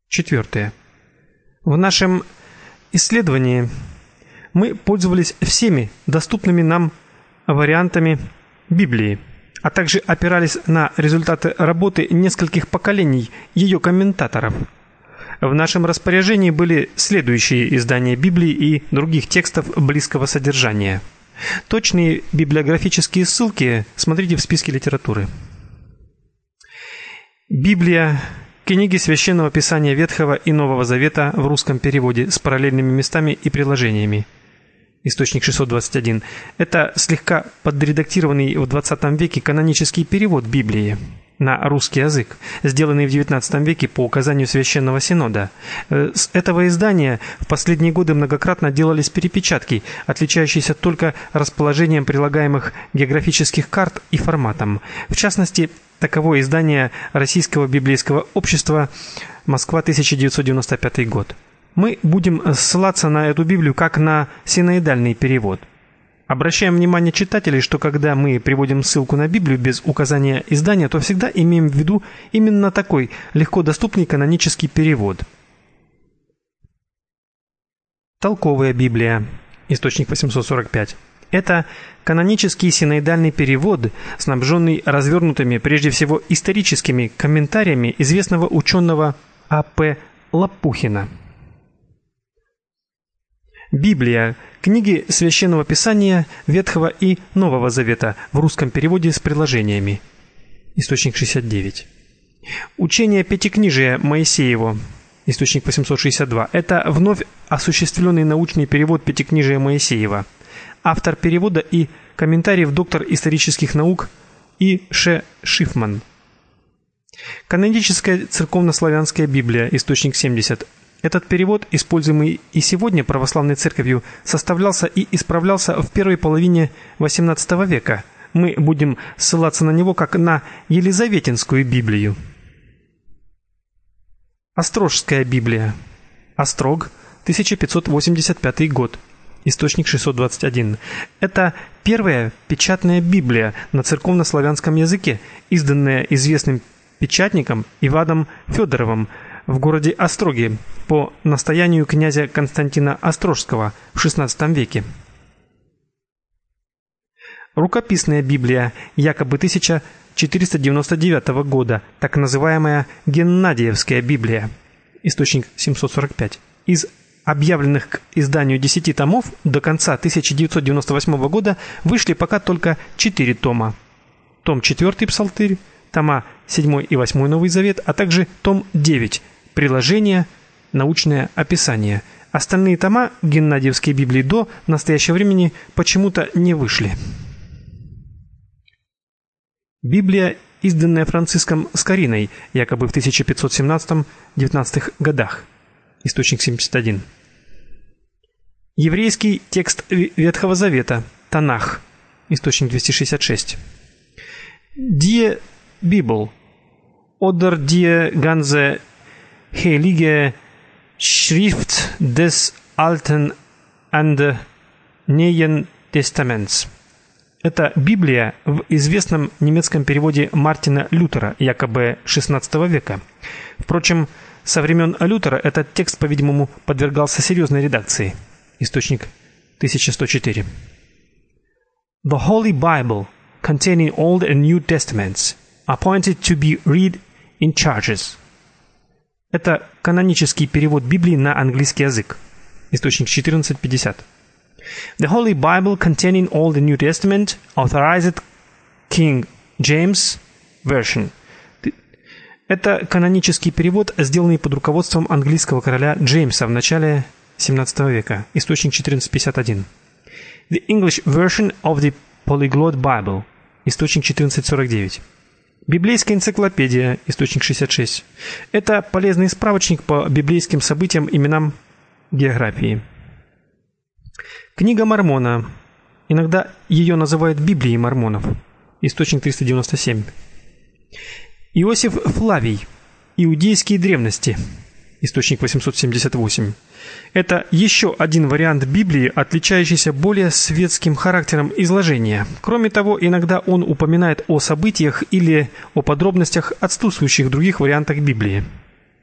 Четвертое. В нашем исследовании мы пользовались всеми доступными нам вариантами Библии, а также опирались на результаты работы нескольких поколений ее комментаторов. В нашем распоряжении были следующие издания Библии и других текстов близкого содержания. Точные библиографические ссылки смотрите в списке литературы. Библия, книги Священного Писания Ветхого и Нового Завета в русском переводе с параллельными местами и приложениями. Источник 621. Это слегка подредактированный в 20 веке канонический перевод Библии на русский язык, сделанный в XIX веке по указанию Священного Синода. С этого издания в последние годы многократно делались перепечатки, отличающиеся только расположением прилагаемых географических карт и форматом. В частности, таково издание Российского библейского общества, Москва, 1995 год. Мы будем ссылаться на эту Библию как на синоидальный перевод. Обращаем внимание читателей, что когда мы приводим ссылку на Библию без указания издания, то всегда имеем в виду именно такой легко доступный канонический перевод. Толковая Библия. Источник 845. Это канонический синоидальный перевод, снабженный развернутыми, прежде всего историческими комментариями известного ученого А.П. Лопухина. Библия. Книги Священного Писания Ветхого и Нового Завета в русском переводе с приложениями. Источник 69. Учение Пятикнижия Моисеево. Источник 862. Это вновь осуществленный научный перевод Пятикнижия Моисеева. Автор перевода и комментариев доктор исторических наук И. Ш. Шифман. Каноническая церковно-славянская Библия. Источник 70. Этот перевод, используемый и сегодня православной церковью, составлялся и исправлялся в первой половине XVIII века. Мы будем ссылаться на него как на Елизаветинскую Библию. Острожская Библия. Острог, 1585 год. Источник 621. Это первая печатная Библия на церковно-славянском языке, изданная известным печатником Иваном Федоровым в городе Остроги по настоянию князя Константина Острожского в XVI веке. Рукописная Библия, якобы 1499 года, так называемая Геннадиевская Библия. Источник 745. Из объявленных к изданию 10 томов до конца 1998 года вышли пока только 4 тома. Том 4 Псалтырь, тома 7 и 8 Новый Завет, а также том 9 приложение, научное описание. Остальные тома Геннадиевской Библии до настоящего времени почему-то не вышли. Библия, изданная Франциском Скориной, якобы в 1517-19 годах. Источник 71. Еврейский текст Ветхого Завета, Танах. Источник 266. Die Bibel oder die ganze Heilige Schrift des Alten und Neuen Testaments. Это Библия в известном немецком переводе Мартина Лютера, якобы XVI века. Впрочем, со времен Лютера этот текст, по-видимому, подвергался серьезной редакции. Источник 1104. The Holy Bible, containing Old and New Testaments, appointed to be read in charges. Это канонический перевод Библии на английский язык. Источник 1450. The Holy Bible, containing Old and New Testament, authorized King James Version. Это канонический перевод, сделанный под руководством английского короля Джеймса в начале XVII века. Источник 1451. The English version of the Polyglot Bible. Источник 1449. Библейская энциклопедия. Источник 66. Это полезный справочник по библейским событиям, именам, географии. Книга Мормона. Иногда ее называют Библией мормонов. Источник 397. Иосиф Флавий. Иудейские древности. Источник 878. Это еще один вариант Библии, отличающийся более светским характером изложения. Кроме того, иногда он упоминает о событиях или о подробностях, отсутствующих в других вариантах Библии.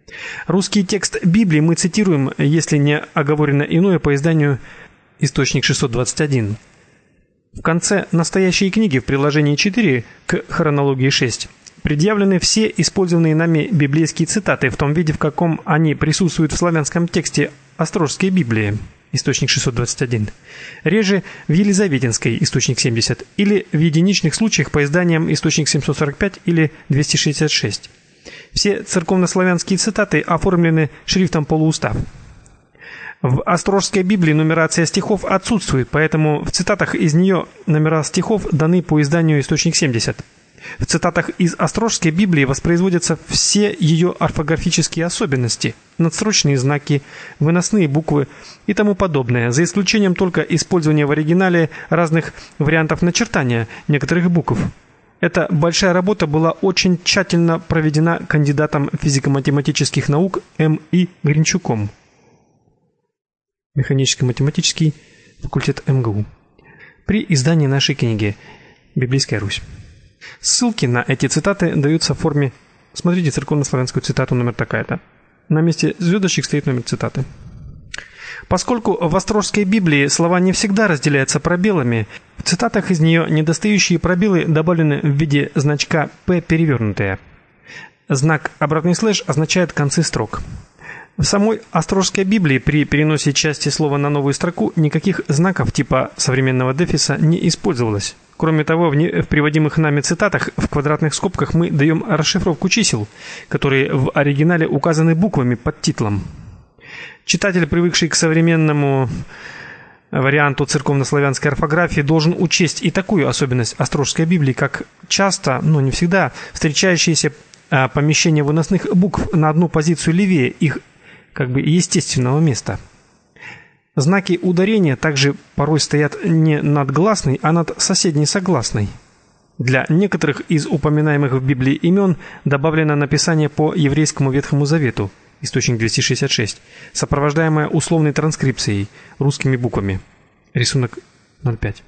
Русский текст Библии мы цитируем, если не оговорено иное, по изданию «Источник 621». В конце настоящей книги в приложении 4 к хронологии 6 предъявлены все использованные нами библейские цитаты в том виде, в каком они присутствуют в славянском тексте Острожской Библии, источник 621, реже в Елизаветинской, источник 70, или в единичных случаях по изданиям источник 745 или 266. Все церковнославянские цитаты оформлены шрифтом полуустав. В Острожской Библии нумерация стихов отсутствует, поэтому в цитатах из нее номера стихов даны по изданию источник 70. В цитатах из Острожской Библии воспроизводятся все ее орфографические особенности, надстрочные знаки, выносные буквы и тому подобное, за исключением только использования в оригинале разных вариантов начертания некоторых букв. Эта большая работа была очень тщательно проведена кандидатом физико-математических наук М.И. Гринчуком. Механическо-математический факультет МГУ. При издании нашей книги «Библейская Русь». Ссылки на эти цитаты даются в форме «Смотрите церковнославянскую цитату номер такая-то». На месте звездочек стоит номер цитаты. Поскольку в Острожской Библии слова не всегда разделяются пробелами, в цитатах из нее недостающие пробелы добавлены в виде значка «П» перевернутые. Знак обратный слэш означает концы строк. В самой Острожской Библии при переносе части слова на новую строку никаких знаков типа современного дефиса не использовалось. Кроме того, в приводимых нами цитатах в квадратных скобках мы даем расшифровку чисел, которые в оригинале указаны буквами под титлом. Читатель, привыкший к современному варианту церковнославянской орфографии, должен учесть и такую особенность Острожской Библии, как часто, но не всегда, встречающееся помещение выносных букв на одну позицию левее их естественного места. Знаки ударения также порой стоят не над гласной, а над соседней согласной. Для некоторых из упоминаемых в Библии имен добавлено написание по еврейскому Ветхому Завету, источник 266, сопровождаемое условной транскрипцией, русскими буквами. Рисунок 05.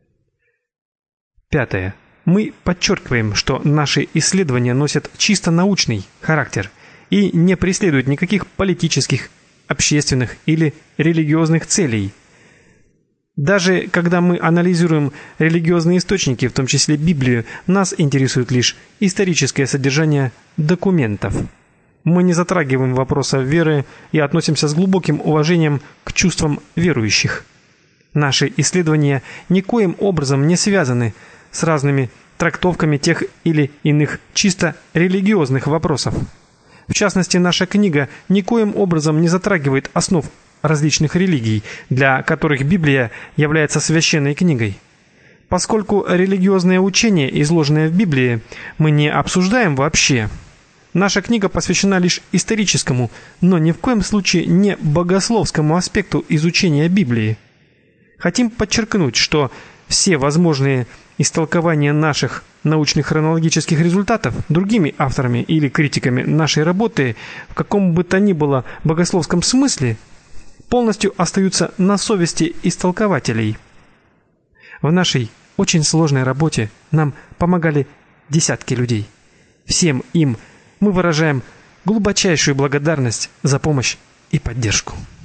Пятое. Мы подчеркиваем, что наши исследования носят чисто научный характер и не преследуют никаких политических, общественных или религиозных целей. Даже когда мы анализируем религиозные источники, в том числе Библию, нас интересует лишь историческое содержание документов. Мы не затрагиваем вопроса веры и относимся с глубоким уважением к чувствам верующих. Наши исследования никоим образом не связаны с разными трактовками тех или иных чисто религиозных вопросов. В частности, наша книга никоим образом не затрагивает основ различных религий, для которых Библия является священной книгой. Поскольку религиозное учение, изложенное в Библии, мы не обсуждаем вообще, наша книга посвящена лишь историческому, но ни в коем случае не богословскому аспекту изучения Библии. Хотим подчеркнуть, что все возможные истолкования наших научных хронологических результатов другими авторами или критиками нашей работы в каком бы то ни было богословском смысле полностью остаются на совести истолкователей. В нашей очень сложной работе нам помогали десятки людей. Всем им мы выражаем глубочайшую благодарность за помощь и поддержку.